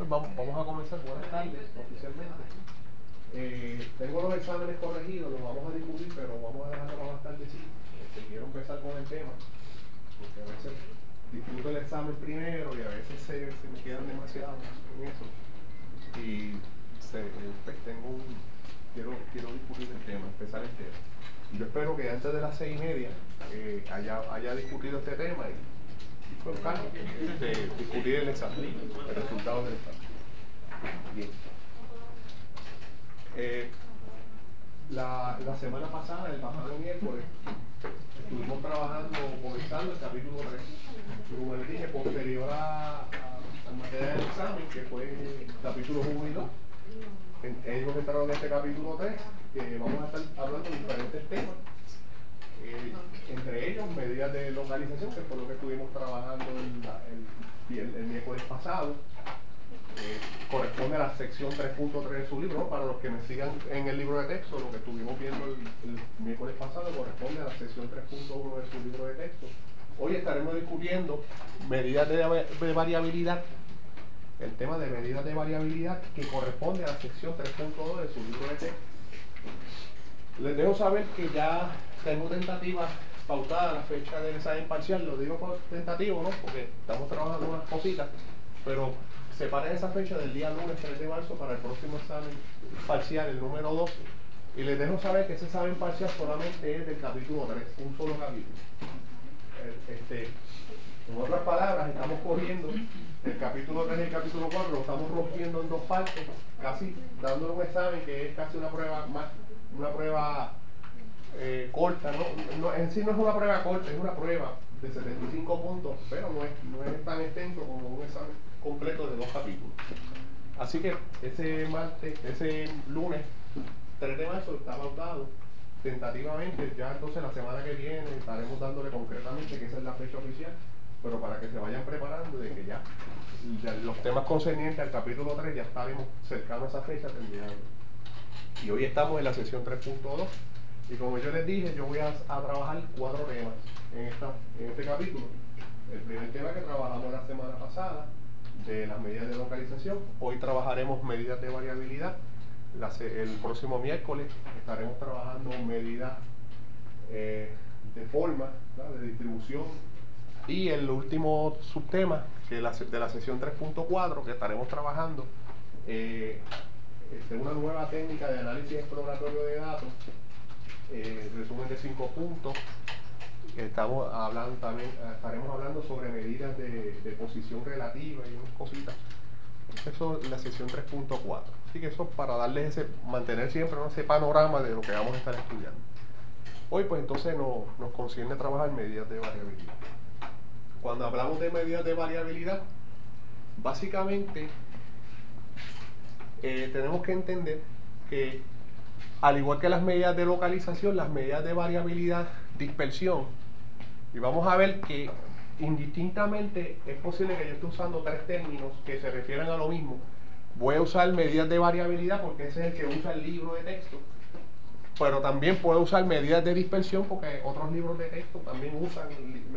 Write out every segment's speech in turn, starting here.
pues vamos a comenzar. Buenas tardes, oficialmente. Tengo los exámenes corregidos, los vamos a discutir, pero vamos a dejarlo más tarde, sí. Quiero empezar con el tema, porque a veces discuto el examen primero y a veces se me quedan demasiado en eso. Y pues quiero discutir el tema, empezar el tema. Yo espero que antes de las 6:30 haya discutido este tema y con calma discutir el examen, el resultado del examen. Bien. La semana pasada, el pasado miércoles, estuvimos trabajando, comenzando el capítulo 3. Como les dije, posterior a la materia del examen, que fue capítulo 1 y 2. Ellos entraron en este capítulo 3, que vamos a estar hablando de diferentes temas. Entre ellos, medidas de localización, que fue lo que estuvimos trabajando el miércoles pasado. Corresponde a la sección 3.3 de su libro, ¿no? Para los que me sigan en el libro de texto, lo que estuvimos viendo el miércoles pasado corresponde a la sección 3.1 de su libro de texto. Hoy estaremos discutiendo medidas de variabilidad, el tema de medidas de variabilidad que corresponde a la sección 3.2 de su libro de texto. Les dejo saber que ya tengo tentativa pautada la fecha del examen parcial. Lo digo por tentativo, ¿no? Porque estamos trabajando unas cositas, pero separen esa fecha del día lunes 3 de marzo para el próximo examen parcial, el número 2. Y les dejo saber que ese examen parcial solamente es del capítulo 3, un solo capítulo. En otras palabras, estamos cogiendo el capítulo 3 y el capítulo 4, lo estamos rompiendo en dos partes, casi dándole un examen que es casi una prueba corta, ¿no? En sí no es una prueba corta, es una prueba de 75 puntos, pero no es tan extenso como un examen completo de 2 capítulos. Así que ese lunes 3 de marzo está pautado tentativamente. Ya entonces la semana que viene estaremos dándole concretamente que esa es la fecha oficial, pero para que se vayan preparando de que ya los temas concernientes al capítulo 3 ya estaremos cercanos a esa fecha terminando. Y hoy estamos en la sesión 3.2 y como yo les dije, yo voy a trabajar 4 temas en este capítulo. El primer tema que trabajamos la semana pasada, de las medidas de localización. Hoy trabajaremos medidas de variabilidad. El próximo miércoles estaremos trabajando medidas de forma, ¿verdad?, de distribución. Y el último subtema, que de la sesión 3.4, que estaremos trabajando una nueva técnica de análisis exploratorio de datos, resumen de 5 puntos. Estaremos hablando sobre medidas de posición relativa y unas cositas. Eso es la sesión 3.4. Así que eso para darles mantener siempre, ¿no?, ese panorama de lo que vamos a estar estudiando. Hoy pues entonces nos concierne trabajar medidas de variabilidad. Cuando hablamos de medidas de variabilidad, básicamente tenemos que entender que al igual que las medidas de localización, las medidas de variabilidad, dispersión, y vamos a ver que indistintamente es posible que yo esté usando 3 términos que se refieran a lo mismo. Voy a usar medidas de variabilidad porque ese es el que usa el libro de texto, pero también puedo usar medidas de dispersión porque otros libros de texto también usan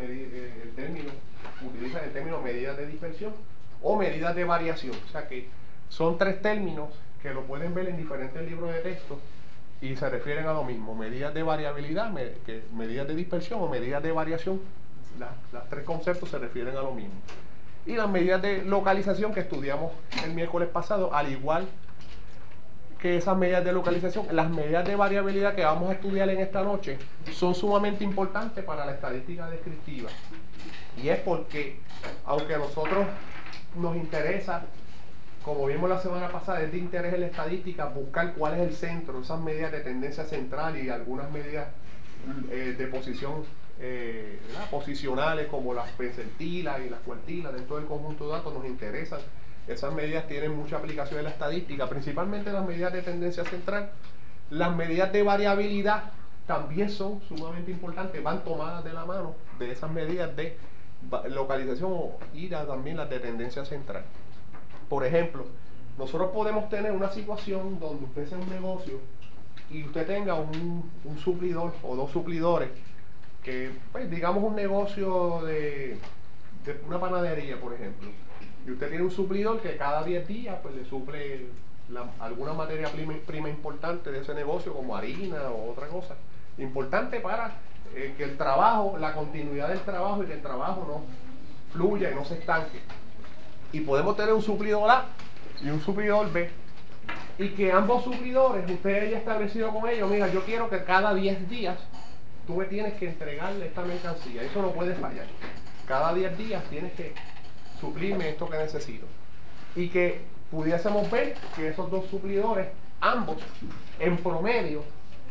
utilizan el término medidas de dispersión o medidas de variación. O sea que son 3 términos que lo pueden ver en diferentes libros de texto y se refieren a lo mismo: medidas de variabilidad, medidas de dispersión o medidas de variación. Las 3 conceptos se refieren a lo mismo. Y las medidas de localización que estudiamos el miércoles pasado, al igual que esas medidas de localización, las medidas de variabilidad que vamos a estudiar en esta noche son sumamente importantes para la estadística descriptiva. Y es porque, aunque a nosotros nos interesa, como vimos la semana pasada, es de interés en la estadística buscar cuál es el centro, esas medidas de tendencia central y algunas medidas de posición posicionales como las percentilas y las cuartilas dentro del conjunto de datos nos interesan. Esas medidas tienen mucha aplicación en la estadística, principalmente las medidas de tendencia central. Las medidas de variabilidad también son sumamente importantes, van tomadas de la mano de esas medidas de localización y también las de tendencia central. Por ejemplo, nosotros podemos tener una situación donde usted sea un negocio y usted tenga un suplidor o 2 suplidores, que pues digamos un negocio de una panadería, por ejemplo, Y usted tiene un suplidor que cada 10 días pues le suple alguna materia prima importante de ese negocio, como harina o otra cosa. Importante para que el trabajo, la continuidad del trabajo y que el trabajo no fluya y no se estanque. Y podemos tener un suplidor A y un suplidor B. Y que ambos suplidores, usted haya establecido con ellos, mira, yo quiero que cada 10 días tú me tienes que entregarle esta mercancía. Eso no puede fallar. Cada 10 días tienes que suplirme esto que necesito. Y que pudiésemos ver que esos dos suplidores, ambos, en promedio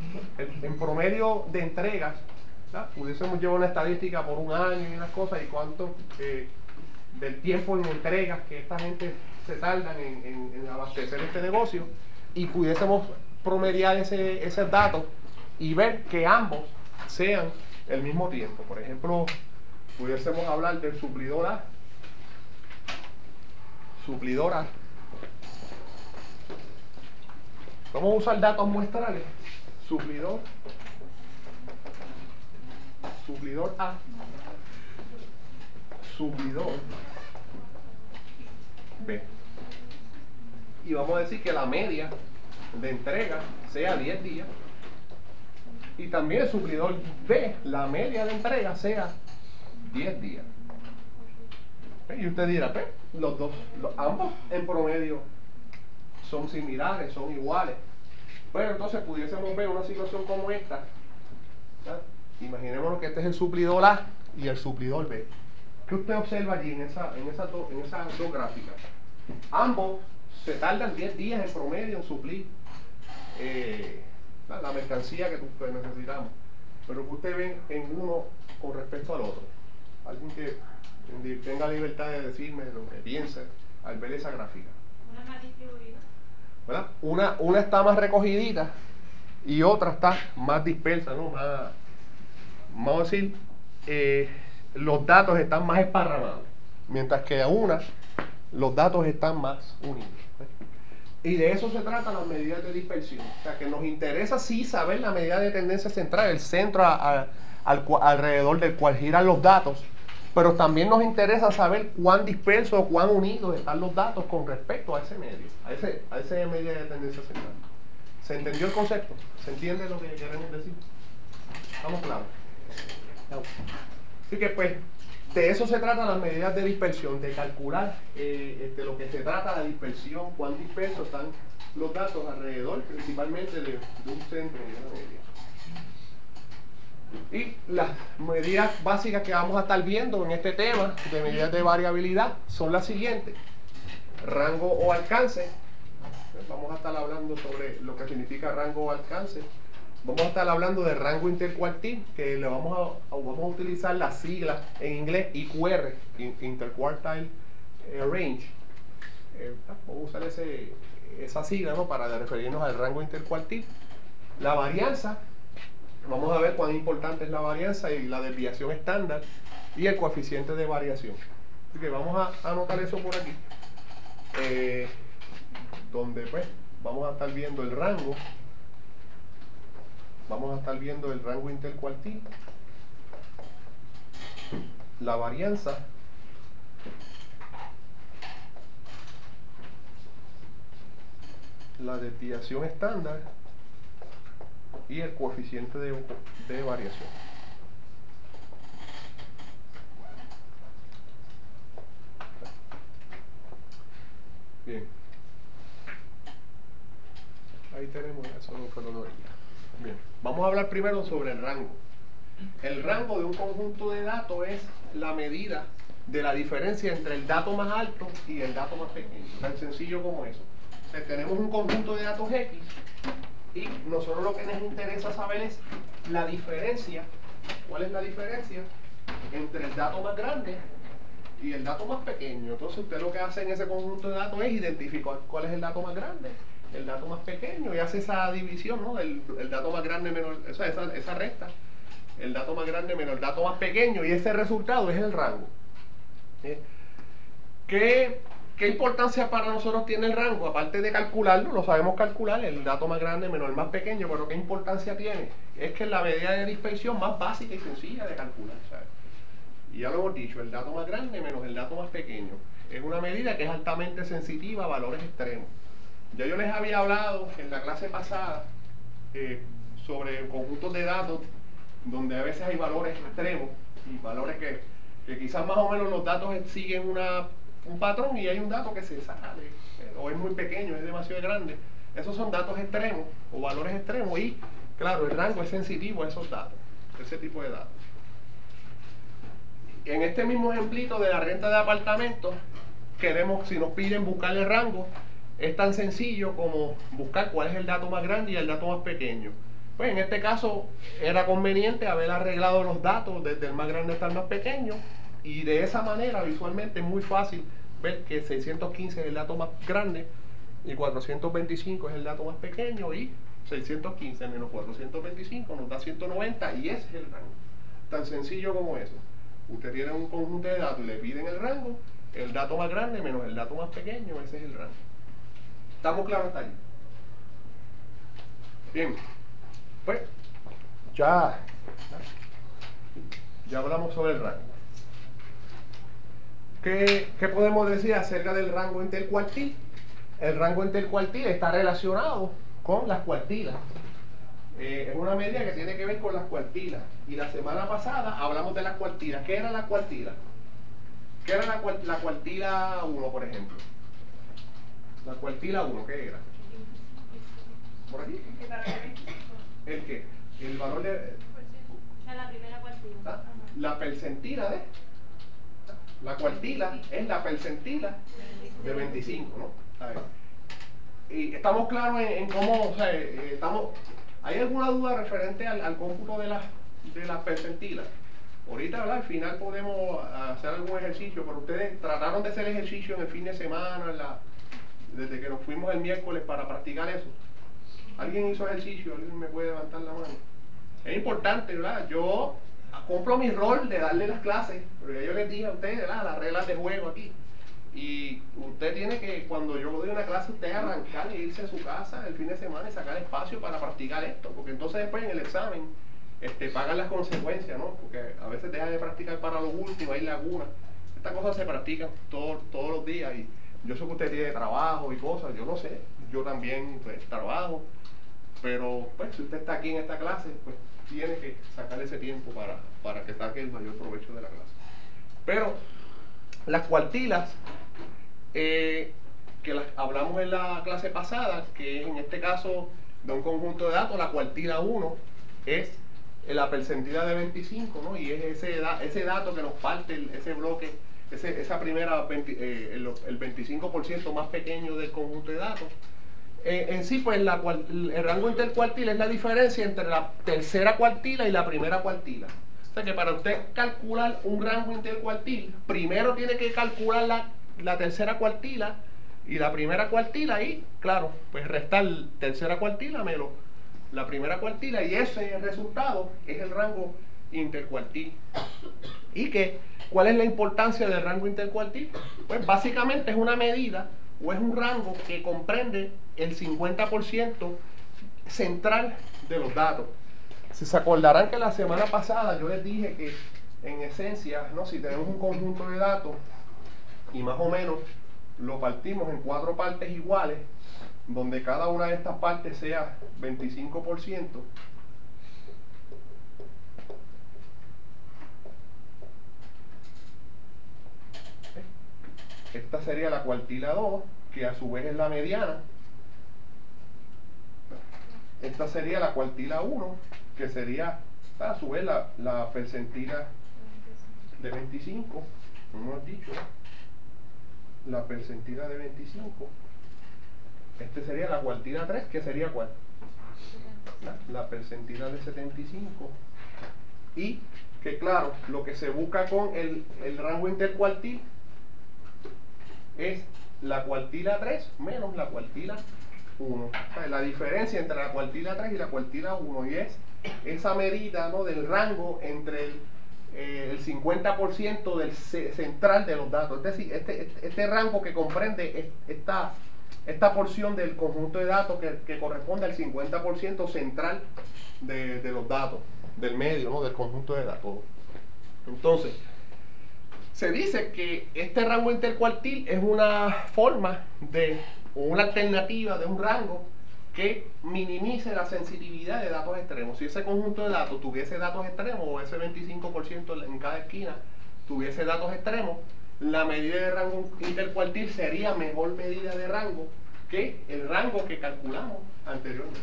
de entregas, ¿verdad? Pudiésemos llevar una estadística por un año y unas cosas, y cuánto del tiempo en entregas que esta gente se tardan en abastecer este negocio, y pudiésemos promediar esos datos y ver que ambos sean el mismo tiempo. Por ejemplo, pudiésemos hablar del suplidor A. Vamos a usar datos muestrales. Suplidor A, suplidor B. Y vamos a decir que la media de entrega sea 10 días. Y también el suplidor B, la media de entrega sea 10 días. Y usted dirá, pues, ambos en promedio son similares, son iguales. Bueno, entonces pudiésemos ver una situación como esta, ¿verdad? Imaginémonos que este es el suplidor A y el suplidor B. ¿Qué usted observa allí en esas dos gráficas? Ambos se tardan 10 días en promedio en suplir la mercancía que necesitamos. Pero que usted ve en uno con respecto al otro. Alguien que tenga libertad de decirme lo que piensa al ver esa gráfica. Una más distribuida, ¿verdad? Una está más recogidita y otra está más dispersa, ¿no? Vamos a decir, los datos están más esparramados, mientras que a una los datos están más unidos. Y de eso se trata las medidas de dispersión. O sea, que nos interesa sí saber la medida de tendencia central, el centro alrededor del cual giran los datos, pero también nos interesa saber cuán dispersos o cuán unidos están los datos con respecto a ese medio, a ese medida de tendencia central. ¿Se entendió el concepto? ¿Se entiende lo que queremos decir? ¿Estamos claros? Así que pues, de eso se trata las medidas de dispersión, de calcular lo que se trata la dispersión, cuán dispersos están los datos alrededor, principalmente de un centro y una media. Y las medidas básicas que vamos a estar viendo en este tema de medidas de variabilidad son las siguientes: rango o alcance. Vamos a estar hablando sobre lo que significa rango o alcance. Vamos a estar hablando de rango intercuartil, que le vamos a utilizar las siglas en inglés IQR, Interquartile Range. Vamos a usar esa sigla, ¿no?, para referirnos al rango intercuartil. La varianza, vamos a ver cuán importante es la varianza y la desviación estándar y el coeficiente de variación. Así que vamos a anotar eso por aquí, donde pues vamos a estar viendo el rango. Vamos a estar viendo el rango intercuartil, la varianza, la desviación estándar y el coeficiente de variación. Bien. Ahí tenemos eso, no fue lo de ahorita. Bien, vamos a hablar primero sobre el rango. El rango de un conjunto de datos es la medida de la diferencia entre el dato más alto y el dato más pequeño. Tan sencillo como eso. O sea, tenemos un conjunto de datos X y nosotros lo que nos interesa saber es la diferencia. ¿Cuál es la diferencia entre el dato más grande y el dato más pequeño? Entonces usted lo que hace en ese conjunto de datos es identificar cuál es el dato más grande, el dato más pequeño, y hace esa división, ¿no? El dato más grande menos esa resta, el dato más grande menos el dato más pequeño, y ese resultado es el rango. ¿Qué importancia para nosotros tiene el rango? Aparte de calcularlo, lo sabemos calcular, el dato más grande menos el más pequeño, pero ¿qué importancia tiene? Es que es la medida de dispersión más básica y sencilla de calcular, ¿sabes? Y ya lo hemos dicho, el dato más grande menos el dato más pequeño. es una medida que es altamente sensitiva a valores extremos. Ya yo les había hablado en la clase pasada sobre conjuntos de datos donde a veces hay valores extremos y valores que quizás más o menos los datos siguen un patrón y hay un dato que se sale o es muy pequeño, es demasiado grande. Esos son datos extremos o valores extremos y claro, el rango es sensitivo a esos datos, ese tipo de datos. En este mismo ejemplito de la renta de apartamentos, si nos piden buscar el rango, es tan sencillo como buscar cuál es el dato más grande y el dato más pequeño. Pues en este caso era conveniente haber arreglado los datos desde el más grande hasta el más pequeño y de esa manera visualmente es muy fácil ver que 615 es el dato más grande y 425 es el dato más pequeño y 615 menos 425 nos da 190 y ese es el rango. Tan sencillo como eso. Usted tiene un conjunto de datos y le piden el rango, el dato más grande menos el dato más pequeño, ese es el rango. ¿Estamos claros hasta ahí? Bien, pues ya hablamos sobre el rango. ¿Qué podemos decir acerca del rango intercuartil? El rango intercuartil está relacionado con las cuartilas. Es una medida que tiene que ver con las cuartilas. Y la semana pasada hablamos de las cuartilas. ¿Qué era la cuartila? ¿Qué era la cuartila 1, por ejemplo? La cuartila 1, ¿qué era? ¿Por aquí? ¿El qué? El valor de... O sea, la primera cuartila. ¿Ah? La percentila de... La cuartila es la percentila de 25, ¿no? A ver. Y estamos claros en cómo, o sea, ¿hay alguna duda referente al cómputo de las percentilas? Ahorita, ¿verdad? Al final podemos hacer algún ejercicio, pero ustedes trataron de hacer ejercicio en el fin de semana, desde que nos fuimos el miércoles para practicar eso. ¿Alguien hizo ejercicio? ¿Alguien me puede levantar la mano? Es importante, ¿verdad? Yo cumplo mi rol de darle las clases, porque yo les dije a ustedes, ¿verdad? Las reglas de juego aquí. Y usted tiene que, cuando yo doy una clase, usted arrancar e irse a su casa el fin de semana y sacar espacio para practicar esto, porque entonces después en el examen pagan las consecuencias, ¿no? Porque a veces dejan de practicar para lo último, hay lagunas. Estas cosas se practican todos los días y yo sé que usted tiene trabajo y cosas, yo no sé, yo también pues, trabajo, pero pues si usted está aquí en esta clase, pues tiene que sacar ese tiempo para que saque el mayor provecho de la clase. Pero las cuartilas, que las hablamos en la clase pasada, que en este caso de un conjunto de datos, la cuartila 1 es la percentila de 25, ¿no? Y es ese dato que nos parte, ese bloque, esa primera, el 25% más pequeño del conjunto de datos. En sí, pues el rango intercuartil es la diferencia entre la tercera cuartila y la primera cuartila. O sea que para usted calcular un rango intercuartil, primero tiene que calcular la tercera cuartila y la primera cuartila y, claro, pues restar tercera cuartila menos la primera cuartila y ese resultado es el rango intercuartil. ¿Y cuál es la importancia del rango intercuartil? Pues básicamente es una medida o es un rango que comprende el 50% central de los datos. Si se acordarán que la semana pasada yo les dije que en esencia, ¿no? Si tenemos un conjunto de datos y más o menos lo partimos en 4 partes iguales, donde cada una de estas partes sea 25%, esta sería la cuartila 2, que a su vez es la mediana. Esta sería la cuartila 1, que sería a su vez la percentila de 25, como hemos dicho, la percentila de 25. Este sería la cuartila 3, que sería ¿cuál? La percentila de 75. Y que claro, lo que se busca con el rango intercuartil es la cuartila 3 menos la cuartila 1. O sea, la diferencia entre la cuartila 3 y la cuartila 1 y es esa medida, ¿no? Del rango entre el 50% del central de los datos. Es decir, este rango que comprende esta porción del conjunto de datos que corresponde al 50% central de los datos, del medio, ¿no? Del conjunto de datos. Entonces, se dice que este rango intercuartil es una forma o una alternativa de un rango que minimice la sensibilidad de datos extremos. Si ese conjunto de datos tuviese datos extremos, o ese 25% en cada esquina tuviese datos extremos, la medida de rango intercuartil sería mejor medida de rango que el rango que calculamos anteriormente.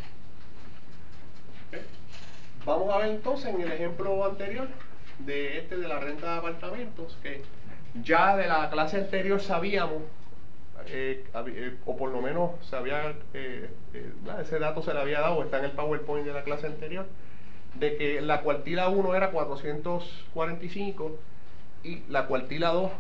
¿Okay? Vamos a ver entonces en el ejemplo anterior de la renta de apartamentos, que ya de la clase anterior sabíamos, o por lo menos sabía, ese dato se le había dado, está en el PowerPoint de la clase anterior, de que la cuartila 1 era 445 y la cuartila 2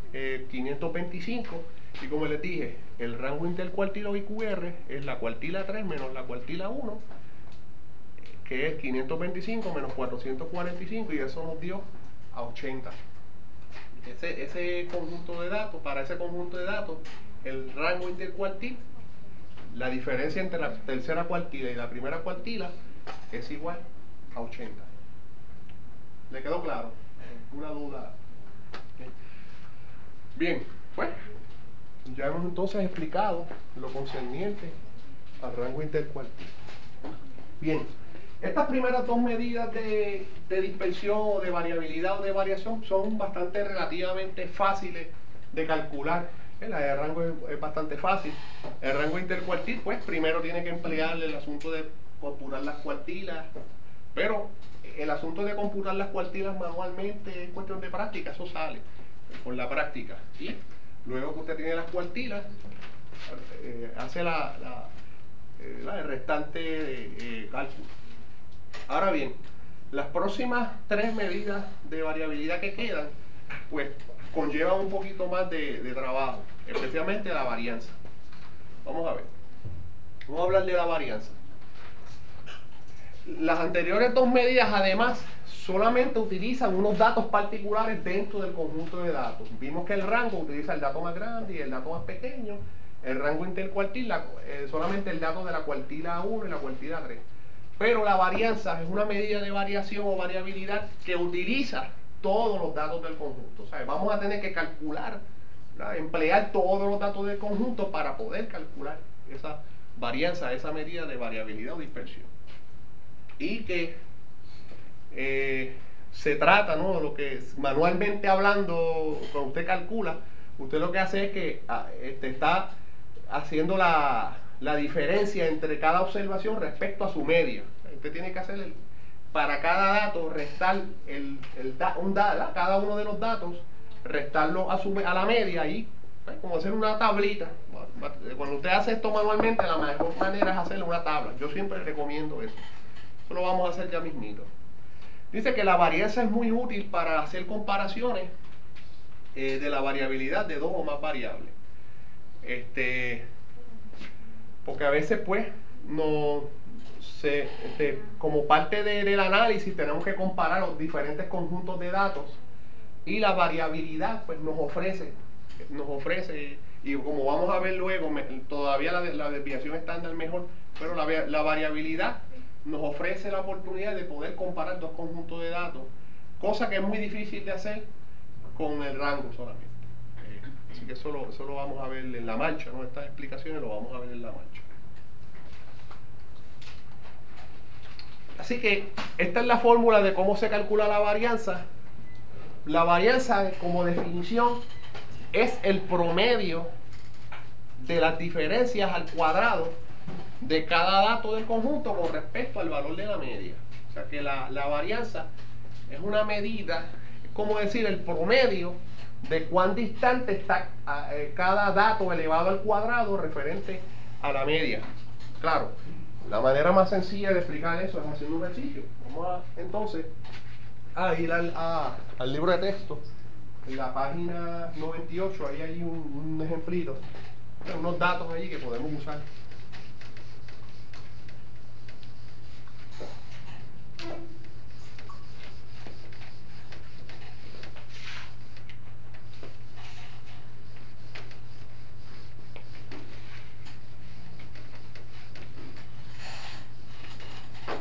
525, y como les dije, el rango intercuartilo IQR es la cuartila 3 menos la cuartila 1, que es 525 menos 445, y eso nos dio a 80. Ese conjunto de datos, para ese conjunto de datos, el rango intercuartil, la diferencia entre la tercera cuartila y la primera cuartila es igual a 80. ¿Le quedó claro? ¿Alguna duda? ¿Okay? Bien, pues ya hemos entonces explicado lo concerniente al rango intercuartil. Bien, estas primeras dos medidas de dispersión o de variabilidad o de variación son bastante relativamente fáciles de calcular. La de rango es bastante fácil. El rango intercuartil, pues primero tiene que emplear el asunto de computar las cuartilas, pero el asunto de computar las cuartilas manualmente es cuestión de práctica, eso sale por la práctica. Y luego que usted tiene las cuartilas, hace el restante cálculo. Ahora bien, las próximas tres medidas de variabilidad que quedan, pues conllevan un poquito más de trabajo, especialmente la varianza. Vamos a ver. Vamos a hablar de la varianza. Las anteriores dos medidas, además, solamente utilizan unos datos particulares dentro del conjunto de datos. Vimos que el rango utiliza el dato más grande y el dato más pequeño. El rango intercuartil, solamente el dato de la cuartila 1 y la cuartila 3. Pero la varianza es una medida de variación o variabilidad que utiliza todos los datos del conjunto. O sea, vamos a tener que calcular, ¿verdad?, emplear todos los datos del conjunto para poder calcular esa varianza, esa medida de variabilidad o dispersión. Y que se trata, ¿no?, lo que manualmente hablando, cuando usted calcula, usted lo que hace es que está haciendo la diferencia entre cada observación respecto a su media. Usted tiene que hacer para cada dato restar cada uno de los datos, restarlo a la media, y como hacer una tablita. Cuando usted hace esto manualmente, la mejor manera es hacerle una tabla. Yo siempre recomiendo eso. Eso lo vamos a hacer ya mismito. Dice que la varianza es muy útil para hacer comparaciones de la variabilidad de dos o más variables. Porque a veces, pues, como parte del análisis tenemos que comparar los diferentes conjuntos de datos, y la variabilidad, pues, nos ofrece, y como vamos a ver luego, todavía la desviación estándar mejor, pero la variabilidad nos ofrece la oportunidad de poder comparar dos conjuntos de datos, cosa que es muy difícil de hacer con el rango solamente. Así que eso lo vamos a ver en la marcha, ¿no? Estas explicaciones lo vamos a ver en la marcha. Así que esta es la fórmula de cómo se calcula la varianza. La varianza, como definición, es el promedio de las diferencias al cuadrado de cada dato del conjunto con respecto al valor de la media. O sea que la varianza es una medida, es como decir el promedio de cuán distante está cada dato elevado al cuadrado referente a la media. Claro, la manera más sencilla de explicar eso es haciendo un ejercicio. Vamos entonces a ir al libro de texto. En la página 98, ahí hay un ejemplito, unos datos allí que podemos usar.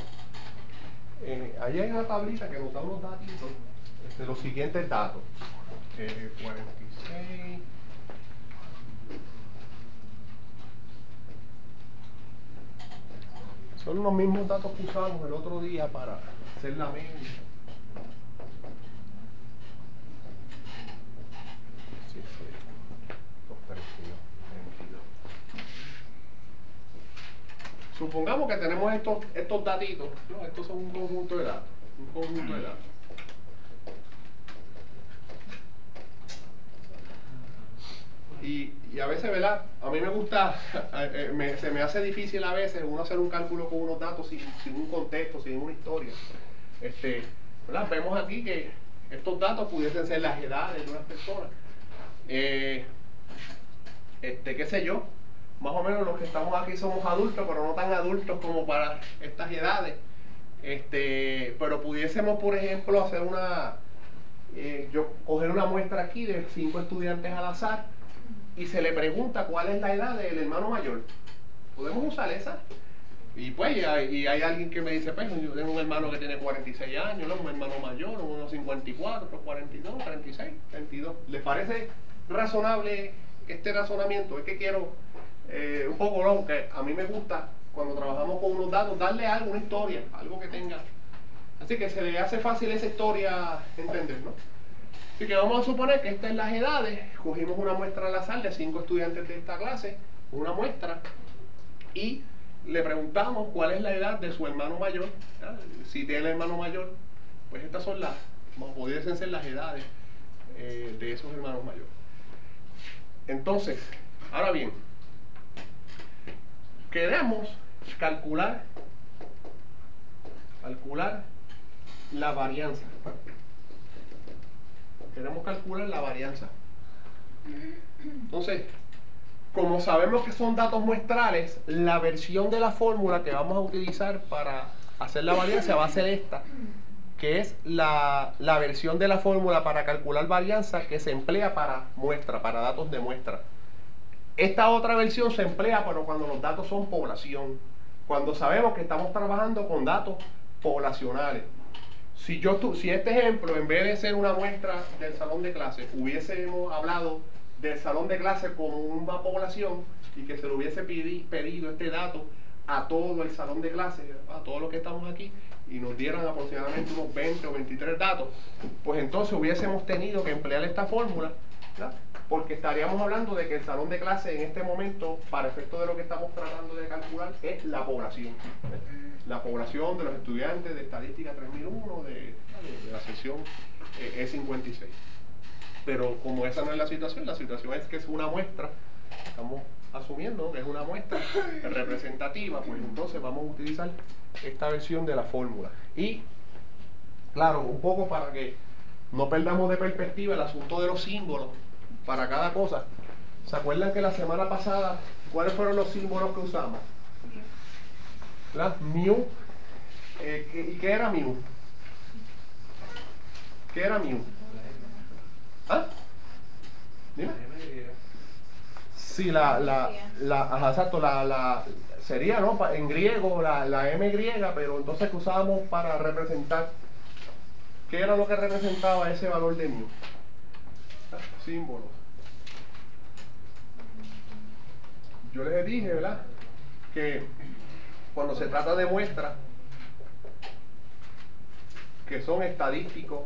Ahí hay una tablita que nos da unos datitos, los siguientes datos. 46. Son los mismos datos que usamos el otro día para hacer la media. Sí, fue 232, 22. Supongamos que tenemos estos datitos, ¿no? Estos son un conjunto de datos. Un conjunto de datos. Y a veces, ¿verdad? A mí me gusta, se me hace difícil a veces uno hacer un cálculo con unos datos sin un contexto, sin una historia. ¿Verdad? Vemos aquí que estos datos pudiesen ser las edades de unas personas. Qué sé yo, más o menos los que estamos aquí somos adultos, pero no tan adultos como para estas edades. Pero pudiésemos, por ejemplo, hacer coger una muestra aquí de 5 estudiantes al azar y se le pregunta cuál es la edad del hermano mayor. Podemos usar esa. Y pues, y hay alguien que me dice, pues, yo tengo un hermano que tiene 46 años, ¿no? Un hermano mayor, uno 54, otro 42, 36, 22. ¿Les parece razonable este razonamiento? Es que quiero, un poco longo, que a mí me gusta, cuando trabajamos con unos datos, darle algo, una historia, algo que tenga. Así que se le hace fácil esa historia entender, ¿no? Así que vamos a suponer que estas son las edades. Cogimos una muestra al azar de 5 estudiantes de esta clase, una muestra, y le preguntamos cuál es la edad de su hermano mayor. ¿Ya? Si tiene hermano mayor, pues estas son pudiesen ser las edades de esos hermanos mayores. Entonces, ahora bien, queremos calcular la varianza. Queremos calcular la varianza. Entonces, como sabemos que son datos muestrales, la versión de la fórmula que vamos a utilizar para hacer la varianza va a ser esta, que es la versión de la fórmula para calcular varianza que se emplea para muestra, para datos de muestra. Esta otra versión se emplea pero cuando los datos son población, cuando sabemos que estamos trabajando con datos poblacionales. Si este ejemplo, en vez de ser una muestra del salón de clase, hubiésemos hablado del salón de clase como una población y que se le hubiese pedido este dato a todo el salón de clase, a todos los que estamos aquí, y nos dieran aproximadamente unos 20 o 23 datos, pues entonces hubiésemos tenido que emplear esta fórmula, ¿verdad? Porque estaríamos hablando de que el salón de clase en este momento, para efecto de lo que estamos tratando de calcular, es la población. La población de los estudiantes de Estadística 3001 de la sección E56. Pero como esa no es la situación es que es una muestra, estamos asumiendo que es una muestra representativa, pues entonces vamos a utilizar esta versión de la fórmula. Y, claro, un poco para que no perdamos de perspectiva el asunto de los símbolos para cada cosa. ¿Se acuerdan que la semana pasada, cuáles fueron los símbolos que usamos? Mu. ¿Y qué era mu? ¿Qué era mu? ¿Ah? ¿Dime? Sí, exacto, sería, ¿no? En griego la M griega, pero entonces que usábamos para representar. ¿Qué era lo que representaba ese valor de mu? Símbolos. Yo les dije, ¿verdad? Que cuando se trata de muestras que son estadísticos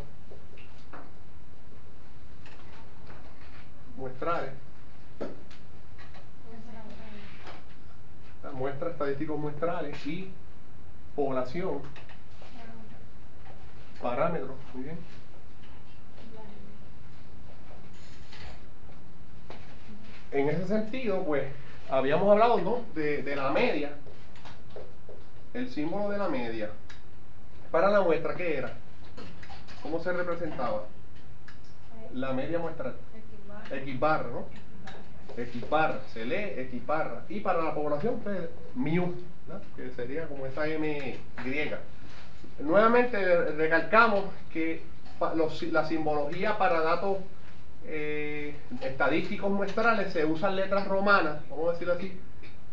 muestrales, las muestras estadísticos muestrales y población, parámetros, muy bien. En ese sentido, pues, habíamos hablado, ¿no? de la media, el símbolo de la media. Para la muestra, ¿qué era? ¿Cómo se representaba? La media muestral. Equibarra, ¿no? Equibarra, se lee equibarra. Y para la población, pues, mu, ¿no? Que sería como esa M griega. Nuevamente recalcamos que la simbología para datos estadísticos muestrales se usan letras romanas, vamos a decirlo así.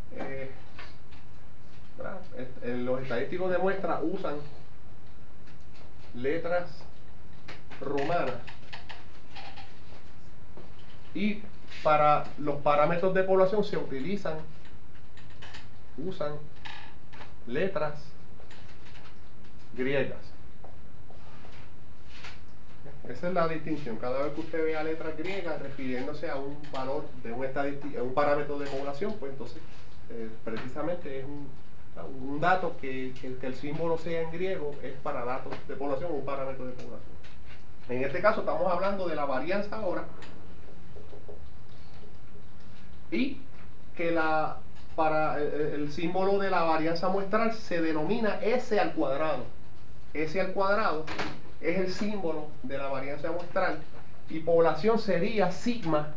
Los estadísticos de muestra usan letras romanas Y para los parámetros de población se usan letras griegas. Esa es la distinción. Cada vez que usted vea letras griegas refiriéndose a un valor de un parámetro de población, pues entonces precisamente es un dato que el símbolo sea en griego es para datos de población o un parámetro de población. En este caso estamos hablando de la varianza ahora, y que para el símbolo de la varianza muestral se denomina S al cuadrado. S al cuadrado es el símbolo de la varianza muestral, y población sería sigma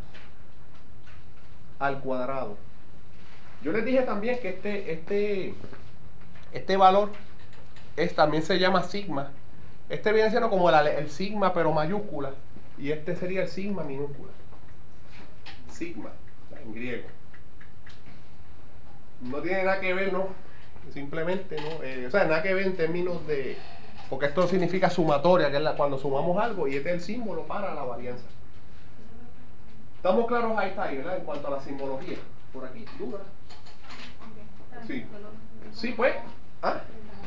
al cuadrado. Yo les dije también que este valor también se llama sigma. Este viene siendo como el sigma pero mayúscula, y este sería el sigma minúscula. Sigma en griego. No tiene nada que ver, ¿no? Simplemente, ¿no? O sea, nada que ver en términos de... Porque esto significa sumatoria, que es cuando sumamos algo, y este es el símbolo para la varianza. ¿Estamos claros ahí, ¿verdad? En cuanto a la simbología. Por aquí, ¿duda? Sí. Sí, pues. ¿Ah?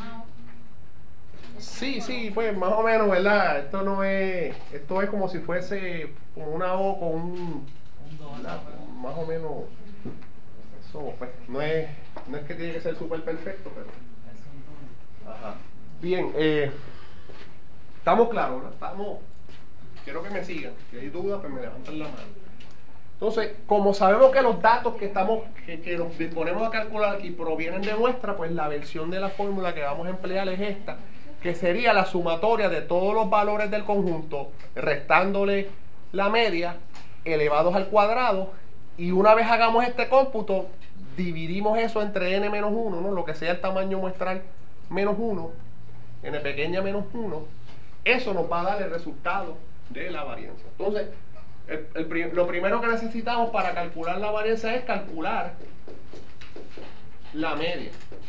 Sí, pues más o menos, ¿verdad? Esto no es... Esto es como si fuese como una O con un... Más o menos... Eso, pues, no es que tiene que ser súper perfecto, pero... Ajá. Bien, estamos claros, ¿no? Quiero que me sigan. Si hay dudas, pues me levantan la mano. Entonces, como sabemos que los datos que nos disponemos a calcular aquí provienen de muestra, pues la versión de la fórmula que vamos a emplear es esta, que sería la sumatoria de todos los valores del conjunto, restándole la media, elevados al cuadrado, y una vez hagamos este cómputo, dividimos eso entre n menos 1, ¿no? Lo que sea el tamaño muestral menos 1, n pequeña menos 1, eso nos va a dar el resultado de la varianza. Entonces, lo primero que necesitamos para calcular la varianza es calcular la media.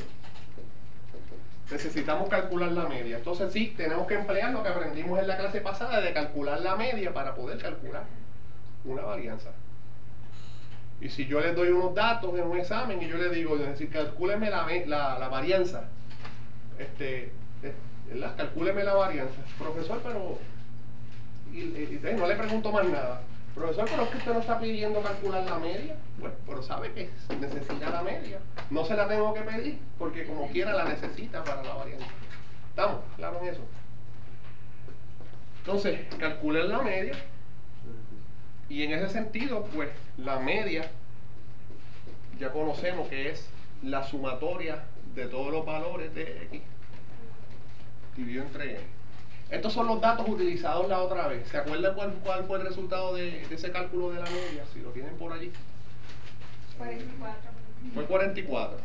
Necesitamos calcular la media. Entonces sí, tenemos que emplear lo que aprendimos en la clase pasada de calcular la media para poder calcular una varianza. Y si yo les doy unos datos en un examen y yo les digo, es decir, calcúleme la varianza, calcúleme la varianza, profesor, pero no le pregunto más nada. Profesor, pero es que usted no está pidiendo calcular la media. Bueno, pero sabe que necesita la media. No se la tengo que pedir, porque como quiera la necesita para la varianza. ¿Estamos claros en eso? Entonces, calculen la media. Y en ese sentido, pues, la media, ya conocemos que es la sumatoria de todos los valores de X, dividido entre N. Estos son los datos utilizados la otra vez. ¿Se acuerdan cuál fue el resultado de ese cálculo de la media? Si lo tienen por allí. 44. Fue 44.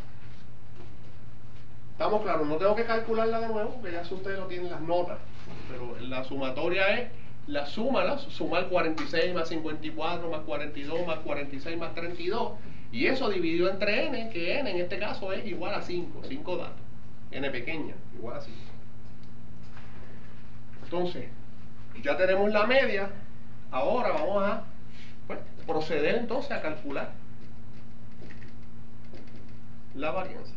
¿Estamos claros? No tengo que calcularla de nuevo, porque ya ustedes lo tienen en las notas. Pero la sumatoria es sumar 46 más 54 más 42 más 46 más 32. Y eso dividido entre n, que n en este caso es igual a 5 datos. N pequeña, igual a 5. Entonces, ya tenemos la media. Ahora vamos a proceder entonces a calcular la varianza.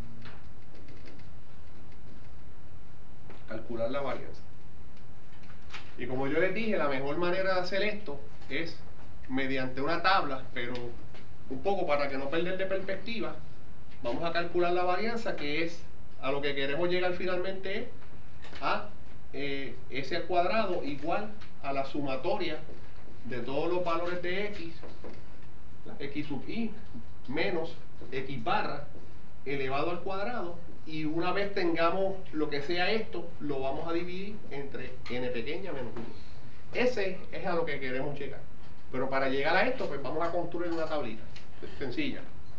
Calcular la varianza. Y como yo les dije, la mejor manera de hacer esto es mediante una tabla, pero un poco para que no perder de perspectiva, vamos a calcular la varianza, que es a lo que queremos llegar finalmente es a S al cuadrado igual a la sumatoria de todos los valores de X sub I menos X barra elevado al cuadrado, y una vez tengamos lo que sea esto, lo vamos a dividir entre n pequeña menos 1. Ese es a lo que queremos llegar. Pero para llegar a esto, pues vamos a construir una tablita sencilla.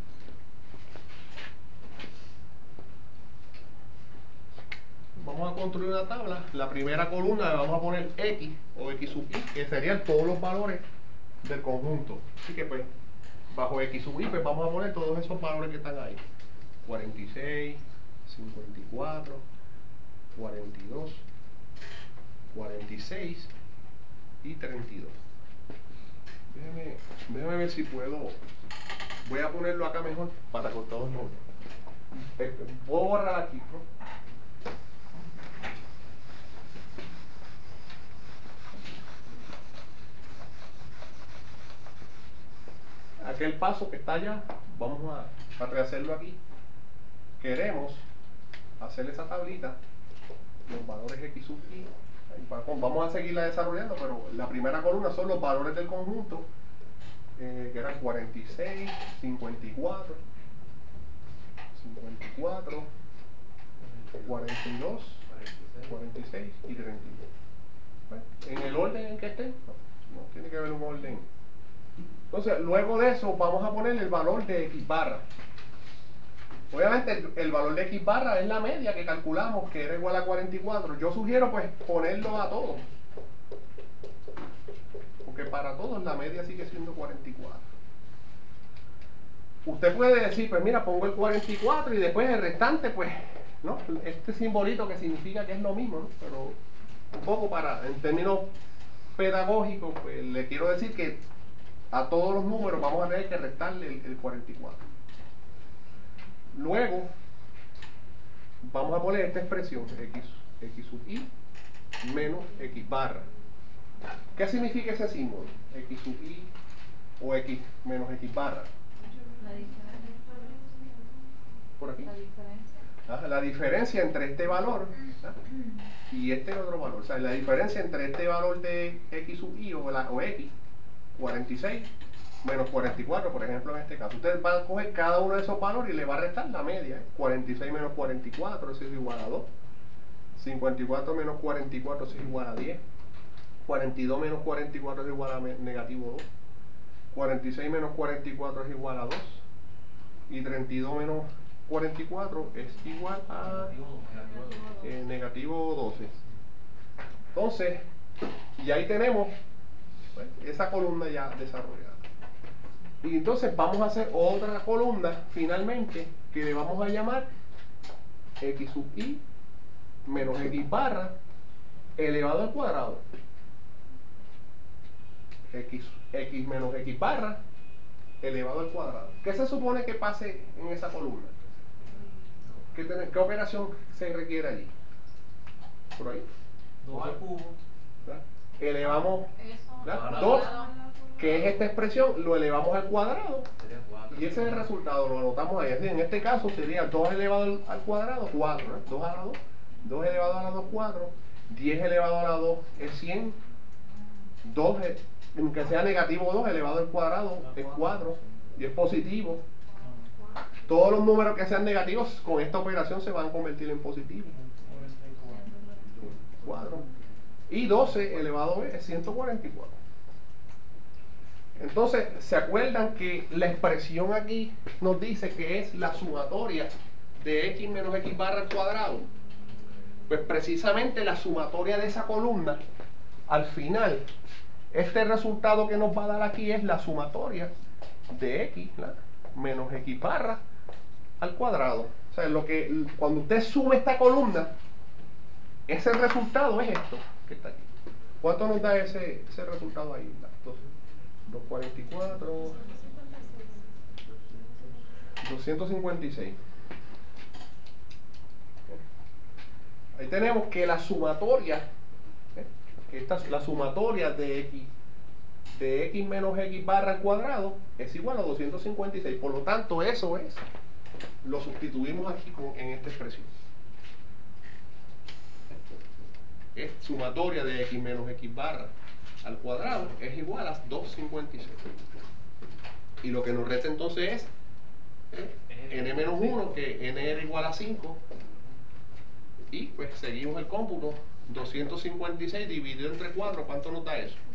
Vamos a construir una tabla. La primera columna le vamos a poner X o X sub I, que serían todos los valores del conjunto. Así que pues, bajo X sub I, pues vamos a poner todos esos valores que están ahí. 46, 54, 42, 46 y 32. Déjeme ver si puedo. Voy a ponerlo acá mejor para que todos lo vean. Puedo borrar aquí, ¿no? Aquel paso que está allá, vamos a rehacerlo aquí. Queremos hacer esa tablita, los valores X sub I. Vamos a seguirla desarrollando, pero la primera columna son los valores del conjunto, que eran 46, 54, 54, 42, 46 y 32. Bueno, en el orden en que estén, no tiene que haber un orden. Entonces, luego de eso, vamos a poner el valor de X barra. Obviamente, el valor de X barra es la media que calculamos, que era igual a 44. Yo sugiero, pues, ponerlo a todos. Porque para todos la media sigue siendo 44. Usted puede decir, pues mira, pongo el 44 y después el restante, pues, ¿no? Este simbolito que significa que es lo mismo, ¿no? Pero un poco en términos pedagógicos, pues, le quiero decir que a todos los números vamos a tener que restarle el 44. Luego, vamos a poner esta expresión, x sub i menos x barra. ¿Qué significa ese símbolo? X sub i o x menos x barra. La diferencia. Por aquí. La diferencia. La diferencia entre este valor y este otro valor. O sea, la diferencia entre este valor de x sub i o x, 46, menos 44, por ejemplo, en este caso. Ustedes van a coger cada uno de esos valores y le va a restar la media. 46 menos 44, eso es igual a 2. 54 menos 44, eso es igual a 10. 42 menos 44 es igual a negativo 2. 46 menos 44 es igual a 2. Y 32 menos 44 es igual a negativo 12. Entonces, y ahí tenemos esa columna ya desarrollada. Y entonces vamos a hacer otra columna finalmente que le vamos a llamar x sub i menos x barra elevado al cuadrado. X menos x barra elevado al cuadrado. ¿Qué se supone que pase en esa columna? ¿Qué operación se requiere allí? Por ahí. 2 al cubo. ¿Verdad? Elevamos, ¿verdad? 2, Eso. que es esta expresión, lo elevamos al cuadrado. Sería 4. Y ese es el resultado, lo anotamos ahí. Así, en este caso sería 2 elevado al cuadrado, 4. ¿no? 2 a la 2. 2 elevado a la 2, 4. 10 elevado a la 2 es 100. 2, aunque sea negativo 2 elevado al cuadrado es 4. Y es positivo. Todos los números que sean negativos con esta operación se van a convertir en positivos. 4. Y 12 elevado a b es 144. Entonces, ¿se acuerdan que la expresión aquí nos dice que es la sumatoria de x menos x barra al cuadrado? Pues precisamente la sumatoria de esa columna, al final, este resultado que nos va a dar aquí es la sumatoria de x, ¿verdad?, menos x barra al cuadrado. O sea, cuando usted suma esta columna, ese resultado es esto que está aquí. ¿Cuánto nos da ese resultado ahí? 244, 256. Ahí tenemos que la sumatoria, la sumatoria de x menos x barra al cuadrado es igual a 256. Por lo tanto, eso es, lo sustituimos aquí en esta expresión. Es sumatoria de x menos x barra al cuadrado es igual a 256. Y lo que nos resta entonces es n menos 1, que n era igual a 5. Y pues seguimos el cómputo. 256 dividido entre 4, ¿cuánto nos da eso?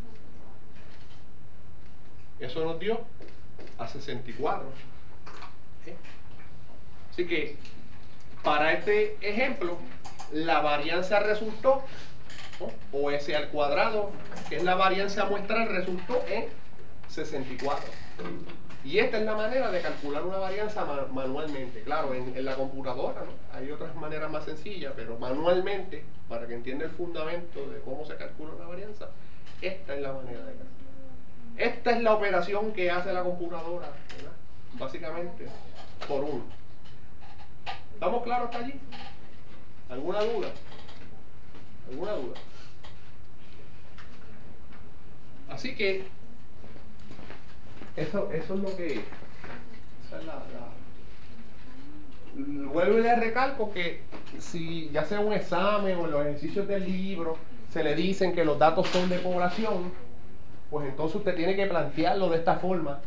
Eso nos dio a 64. ¿Sí? Así que para este ejemplo, la varianza resultó, ¿no?, o s al cuadrado, que es la varianza muestral, resultó en 64. Y esta es la manera de calcular una varianza manualmente. Claro, en la computadora, ¿no?, hay otras maneras más sencillas, pero manualmente, para que entienda el fundamento de cómo se calcula una varianza, esta es la manera de calcular. esta es la operación que hace la computadora, ¿verdad? Básicamente, por uno. ¿Estamos claros hasta allí? ¿Alguna duda? ¿Alguna duda? Así que eso es lo que esa es vuelvo y le recalco que si ya sea un examen o en los ejercicios del libro se le dicen que los datos son de población, pues entonces usted tiene que plantearlo de esta forma.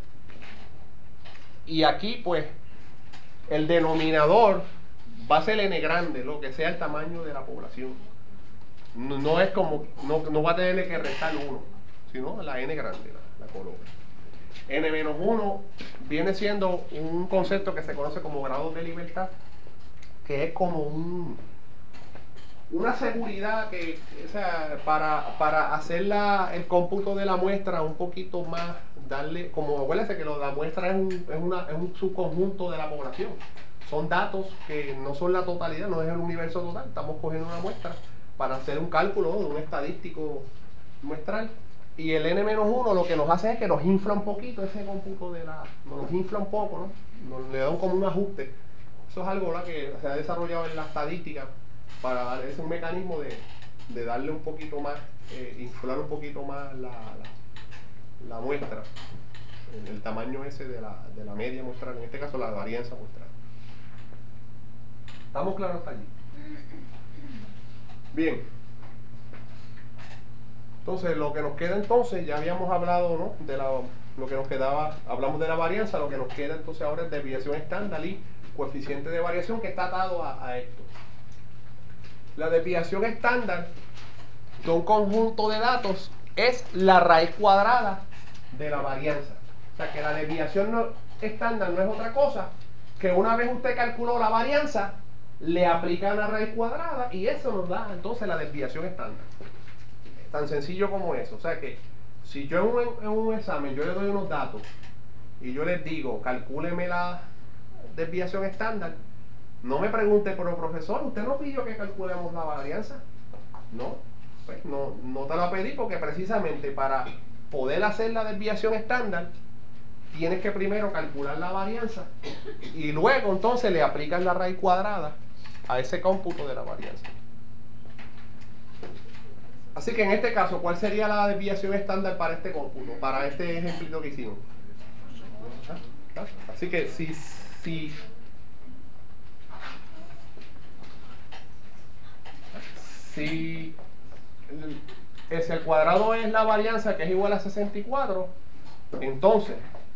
Y aquí pues el denominador va a ser n grande, lo que sea el tamaño de la población. No es como, no va a tener que restar 1, sino la n grande, la coloca. N-1 viene siendo un concepto que se conoce como grado de libertad, que es como una seguridad que, o sea, para hacer el cómputo de la muestra un poquito más, darle, como acuérdense que la muestra es un subconjunto de la población. Son datos que no son la totalidad, no es el universo total, estamos cogiendo una muestra para hacer un cálculo de un estadístico muestral. Y el n-1 lo que nos hace es que nos infla un poquito ese cómputo nos infla un poco, ¿no? Le da como un ajuste. Eso es algo, ¿verdad?, que se ha desarrollado en la estadística para dar ese mecanismo de darle un poquito más, inflar un poquito más la muestra, el tamaño ese de la media muestral, en este caso la varianza muestral. ¿Estamos claros hasta allí? Bien. Entonces, lo que nos queda entonces, ya habíamos hablado, ¿no?, de lo que nos quedaba, hablamos de la varianza, lo que nos queda entonces ahora es desviación estándar y coeficiente de variación, que está atado a esto. La desviación estándar de un conjunto de datos es la raíz cuadrada de la varianza. O sea que la desviación estándar no es otra cosa que una vez usted calculó la varianza, le aplica la raíz cuadrada y eso nos da entonces la desviación estándar. Tan sencillo como eso. O sea que si yo en un examen yo le doy unos datos y yo les digo, calcúleme la desviación estándar, no me pregunte, pero profesor, ¿usted no pidió que calculemos la varianza? No, pues no te la pedí porque precisamente para poder hacer la desviación estándar tienes que primero calcular la varianza y luego entonces le aplicas la raíz cuadrada a ese cómputo de la varianza. Así que en este caso, ¿cuál sería la desviación estándar para este cómputo, para este ejemplito que hicimos? Así que si S al cuadrado es la varianza, que es igual a 64, entonces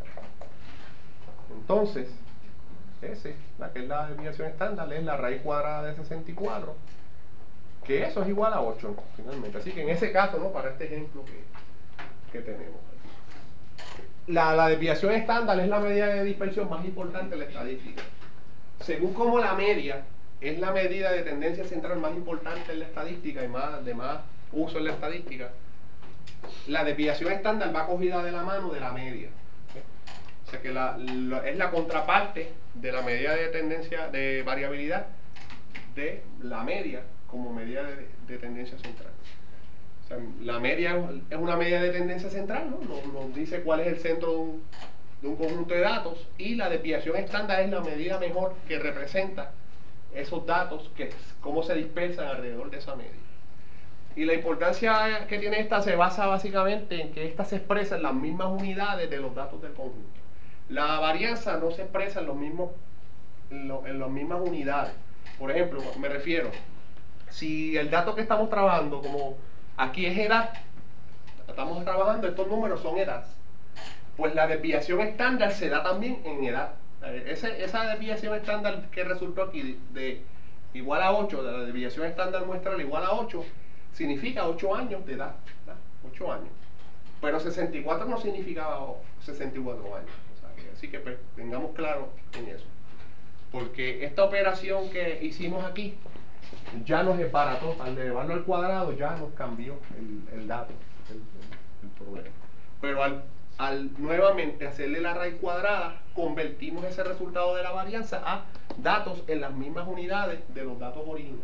S, la que es la desviación estándar, es la raíz cuadrada de 64, que eso es igual a 8 finalmente. Así que en ese caso, ¿no?, para este ejemplo que tenemos, la desviación estándar es la medida de dispersión más importante en la estadística. Según como la media es la medida de tendencia central más importante en la estadística y de más uso en la estadística, la desviación estándar va cogida de la mano de la media. O sea que es la contraparte de la medida de tendencia de variabilidad de la media como medida de tendencia central. O sea, la media es una medida de tendencia central, ¿no? Nos dice cuál es el centro de un conjunto de datos, y la desviación estándar es la medida mejor que representa esos datos, cómo se dispersan alrededor de esa media. Y la importancia que tiene esta se basa básicamente en que esta se expresa en las mismas unidades de los datos del conjunto. La varianza no se expresa en las mismas unidades. Por ejemplo, me refiero, si el dato que estamos trabajando, como aquí es edad, estamos trabajando, estos números son edad, pues la desviación estándar se da también en edad. Esa desviación estándar que resultó aquí de igual a 8, de la desviación estándar muestral igual a 8, significa 8 años de edad, ¿verdad? 8 años. Pero 64 no significaba 64 años. O sea, así que pues, tengamos claro en eso. Porque esta operación que hicimos aquí ya nos desbarató. Al elevarlo al cuadrado ya nos cambió el dato, el problema. Pero al nuevamente hacerle la raíz cuadrada, convertimos ese resultado de la varianza a datos en las mismas unidades de los datos originales.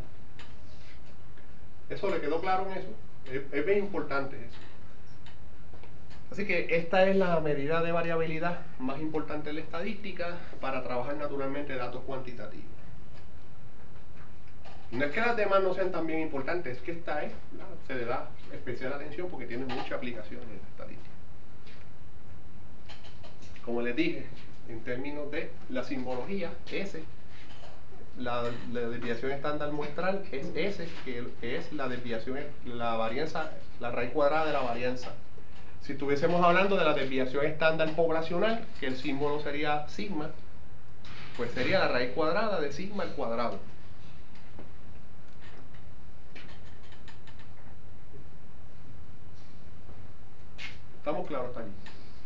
¿Eso le quedó claro en eso? Es bien importante eso. Así que esta es la medida de variabilidad más importante en la estadística para trabajar naturalmente datos cuantitativos. No es que las demás no sean también importantes, es que esta es, se le da especial atención porque tiene mucha aplicación en la estadística. Como les dije, en términos de la simbología, S, la desviación estándar muestral es S, que es la desviación, la varianza, la raíz cuadrada de la varianza. Si estuviésemos hablando de la desviación estándar poblacional, que el símbolo sería sigma, pues sería la raíz cuadrada de sigma al cuadrado. ¿Estamos claros hasta allí?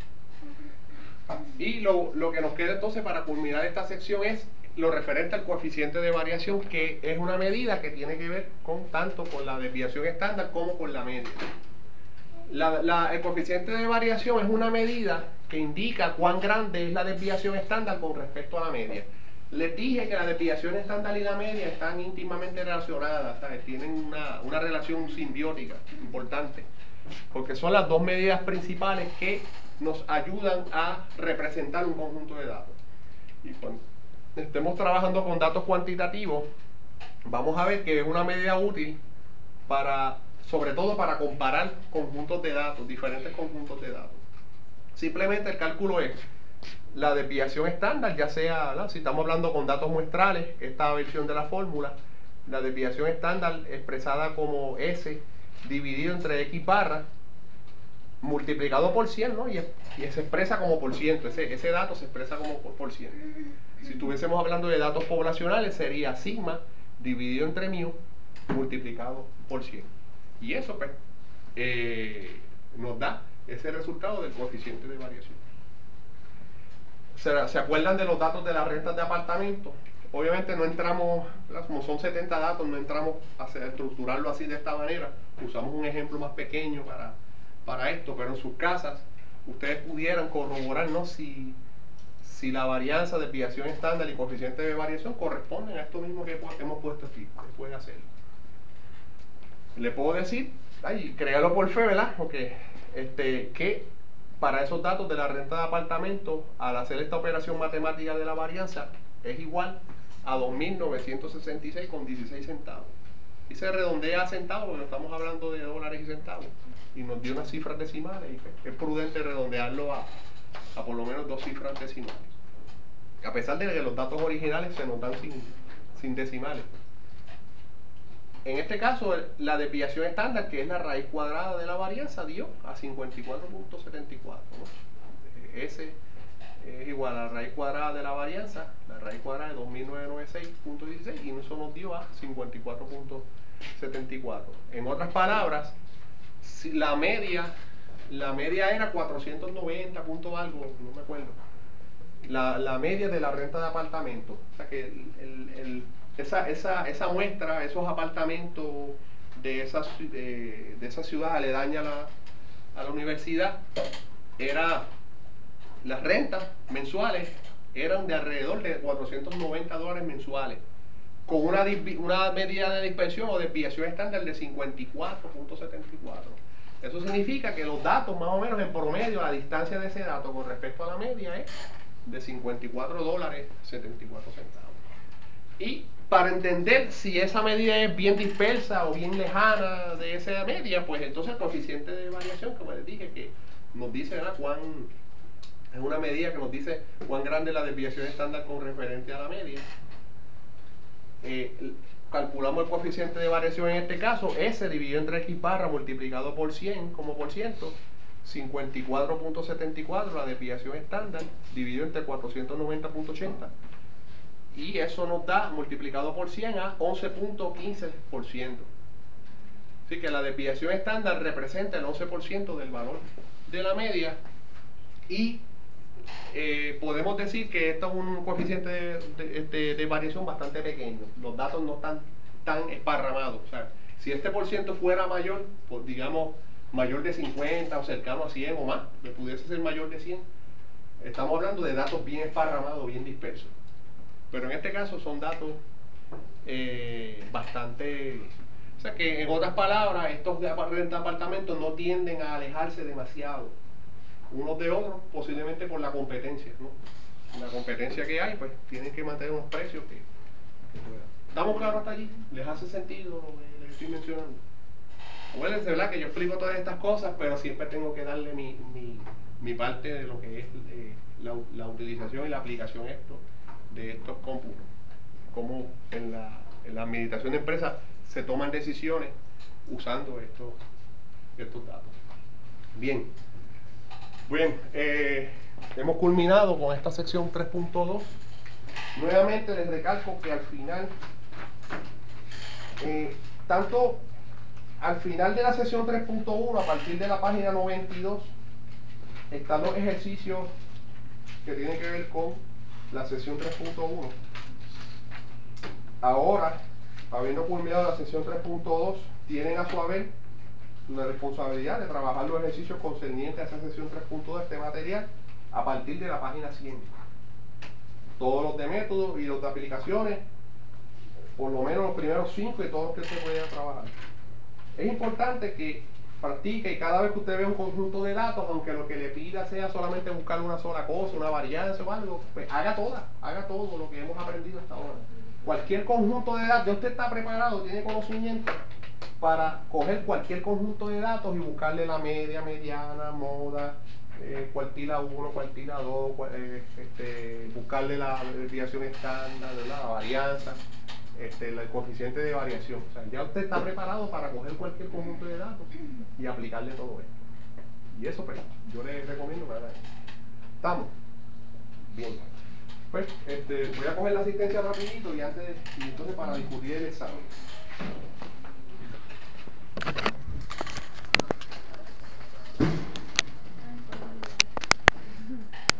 Y lo que nos queda entonces para culminar esta sección es lo referente al coeficiente de variación, que es una medida que tiene que ver tanto con la desviación estándar como con la media. El coeficiente de variación es una medida que indica cuán grande es la desviación estándar con respecto a la media. Les dije que la desviación estándar y la media están íntimamente relacionadas, ¿sabes? Tienen una relación simbiótica importante, porque son las dos medidas principales que nos ayudan a representar un conjunto de datos. Y cuando estemos trabajando con datos cuantitativos, vamos a ver que es una medida útil sobre todo para comparar conjuntos de datos, diferentes conjuntos de datos. Simplemente el cálculo es la desviación estándar, ya sea, ¿no?, si estamos hablando con datos muestrales, esta versión de la fórmula, la desviación estándar expresada como S dividido entre X barra, multiplicado por 100, ¿no? Y se expresa como por ciento, ese dato se expresa como por ciento. Si estuviésemos hablando de datos poblacionales, sería sigma dividido entre mu multiplicado por 100. Y eso pues, nos da ese resultado del coeficiente de variación. ¿Se acuerdan de los datos de las rentas de apartamentos? Obviamente no entramos, como son 70 datos, no entramos a estructurarlo así de esta manera. Usamos un ejemplo más pequeño para esto, pero en sus casas ustedes pudieran corroborarnos si la varianza, desviación estándar y coeficiente de variación corresponden a esto mismo que hemos puesto aquí. Ustedes pueden hacerlo. Le puedo decir, créalo por fe, ¿verdad? Porque que para esos datos de la renta de apartamento, al hacer esta operación matemática de la varianza, es igual a 2.966,16 centavos. Y se redondea a centavos porque estamos hablando de dólares y centavos. Y nos dio unas cifras decimales y es prudente redondearlo a por lo menos 2 cifras decimales. A pesar de que los datos originales se nos dan sin decimales. En este caso, la desviación estándar, que es la raíz cuadrada de la varianza, dio a 54.74, ¿no? Ese es igual a la raíz cuadrada de la varianza, la raíz cuadrada de 2.996.16, y eso nos dio a 54.74. En otras palabras, si la media era 490 punto algo, no me acuerdo, la media de la renta de apartamento. O sea que esa muestra, esos apartamentos de esa ciudad aledaña a la universidad, las rentas mensuales eran de alrededor de $490 mensuales, con una medida de dispersión o desviación estándar de 54.74. Eso significa que los datos, más o menos en promedio, la distancia de ese dato con respecto a la media es de $54.74. Y para entender si esa medida es bien dispersa o bien lejana de esa media, pues entonces el coeficiente de variación, como les dije, que nos dice, ¿verdad?, es una medida que nos dice cuán grande es la desviación estándar con referente a la media. Calculamos el coeficiente de variación en este caso, S dividido entre X barra multiplicado por 100 como por ciento, 54.74 la desviación estándar dividido entre 490.80, y eso nos da, multiplicado por 100, a 11.15%. Así que la desviación estándar representa el 11% del valor de la media, y podemos decir que esto es un coeficiente de variación bastante pequeño. Los datos no están tan esparramados. O sea, si este por ciento fuera mayor, pues digamos mayor de 50 o cercano a 100 o más, que pudiese ser mayor de 100, estamos hablando de datos bien esparramados, bien dispersos. Pero en este caso son datos bastante... O sea que, en otras palabras, estos rentas de apartamentos no tienden a alejarse demasiado unos de otros, posiblemente por la competencia, ¿no? La competencia que hay, pues tienen que mantener unos precios que puedan. ¿Estamos claros hasta allí? ¿Les hace sentido lo que les estoy mencionando? Acuérdense, ¿verdad? Que yo explico todas estas cosas, pero siempre tengo que darle mi parte de lo que es la utilización y la aplicación de estos cómputos. Como en la administración de empresas se toman decisiones usando estos datos. Bien, hemos culminado con esta sección 3.2. Nuevamente les recalco que al final, tanto al final de la sesión 3.1, a partir de la página 92, están los ejercicios que tienen que ver con la sesión 3.1. Ahora, habiendo culminado la sesión 3.2, tienen a su haber la responsabilidad de trabajar los ejercicios concernientes a esa sesión 3.2 de este material a partir de la página 100. Todos los de métodos y los de aplicaciones, por lo menos los primeros 5 y todos los que se puedan trabajar. Es importante que practique y cada vez que usted vea un conjunto de datos, aunque lo que le pida sea solamente buscar una sola cosa, una varianza o algo, pues haga todo lo que hemos aprendido hasta ahora. Cualquier conjunto de datos, usted está preparado, tiene conocimiento para coger cualquier conjunto de datos y buscarle la media, mediana, moda, cuartila 1, cuartila 2, buscarle la desviación estándar, la varianza, el coeficiente de variación. O sea, ya usted está preparado para coger cualquier conjunto de datos y aplicarle todo esto. Y eso, pues, yo les recomiendo que hagan eso. ¿Estamos? Bien. Pues, voy a coger la asistencia rapidito y entonces para discutir el examen.